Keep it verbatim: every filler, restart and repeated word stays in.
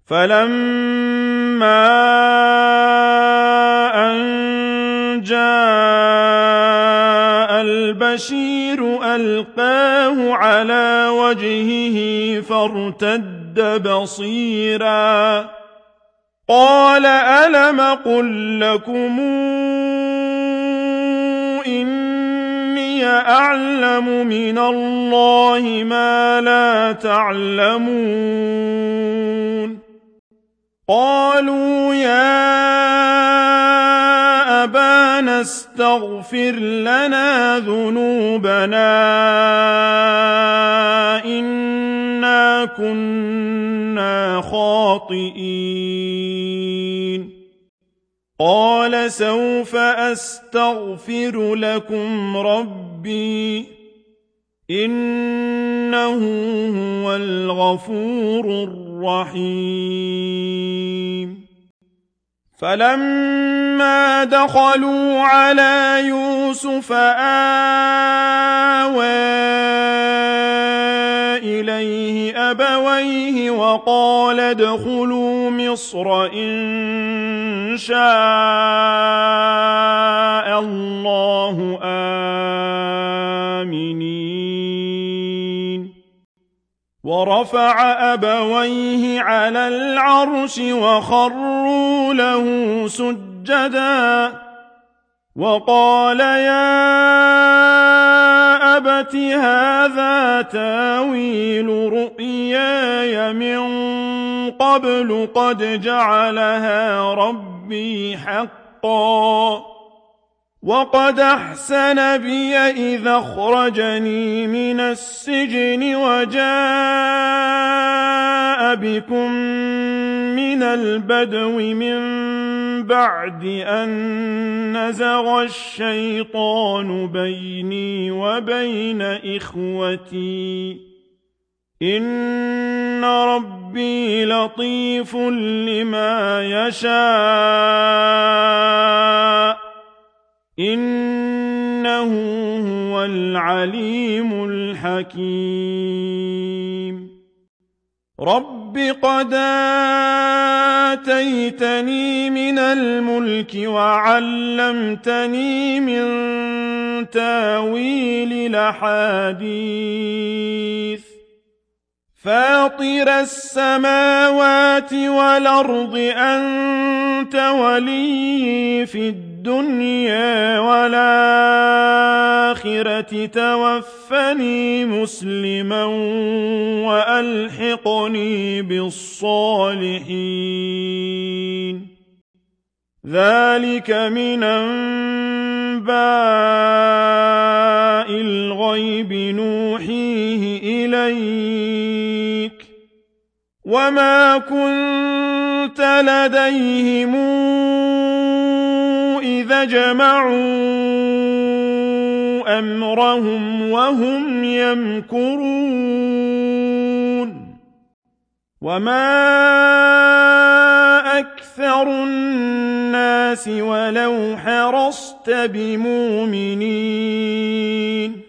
فَلَمَّا أَن جَاءَ الْبَشِيرُ أَلْقَاهُ عَلَىٰ وَجْهِهِ فَارْتَدَّ بَصِيرًا قَالَ أَلَمْ أَقُل لَّكُمْ إِنِّي أَعْلَمُ مِنَ اللَّهِ مَا لَا تَعْلَمُونَ قَالُوا يَا أَبَانَا اسْتَغْفِرْ لَنَا ذُنُوبَنَا إِنَّا كُنَّا خَاطِئِينَ قَالَ سَوْفَ أَسْتَغْفِرُ لَكُمْ رَبِّي إِنَّهُ هُوَ الْغَفُورُ الرَّحِيمُ فَلَمَّا دَخَلُوا عَلَىٰ يُوسُفَ آوَىٰ إِلَيْهِ أَبَوَيْهِ وَقَالَ ادْخُلُوا مِصْرَ إِن شَاءَ اللَّهُ آمِنِينَ وَرَفَعَ أَبَوَيْهِ عَلَى الْعَرْشِ وَخَرُّوا لَهُ سُجَّدًا وَقَالَ يَا أَبَتِ هَٰذَا تَأْوِيلُ رُؤْيَايَ مِن قَبْلُ قَدْ جَعَلَهَا رَبِّي حَقًّا وَقَدْ أَحْسَنَ بِي إِذْ أَخْرَجَنِي مِنَ السِّجْنِ وَجَاءَ بِكُم مِّنَ الْبَدْوِ مِن بَعْدِ أَن نَّزَغَ الشَّيْطَانُ بَيْنِي وَبَيْنَ إِخْوَتِي إِنَّ رَبِّي لَطِيفٌ لِّمَا يَشَاءُ إِنَّهُ هُوَ الْعَلِيمُ الْحَكِيمُ رَبِّ قَدْ آتَيْتَنِي مِنَ الْمُلْكِ وَعَلَّمْتَنِي مِن تَأْوِيلِ الْأَحَادِيثِ فَاطِرَ السَّمَاوَاتِ وَالْأَرْضِ أَنتَ وَلِيِّي فِي الدُّنْيَا وَالْآخِرَةِ تَوَفَّنِي مُسْلِمًا وَأَلْحِقْنِي بِالصَّالِحِينَ ذَلِكَ مِنْ أَنبَاءِ الْغَيْبِ نُوحِيهِ إِلَيْكَ وَمَا كُنتَ لَدَيْهِمْ إِذْ أَجْمَعُوا أَمْرَهُمْ وَهُمْ يَمْكُرُونَ وَمَا أَكْثَرُ النَّاسِ وَلَوْ حَرَصْتَ بِمُؤْمِنِينَ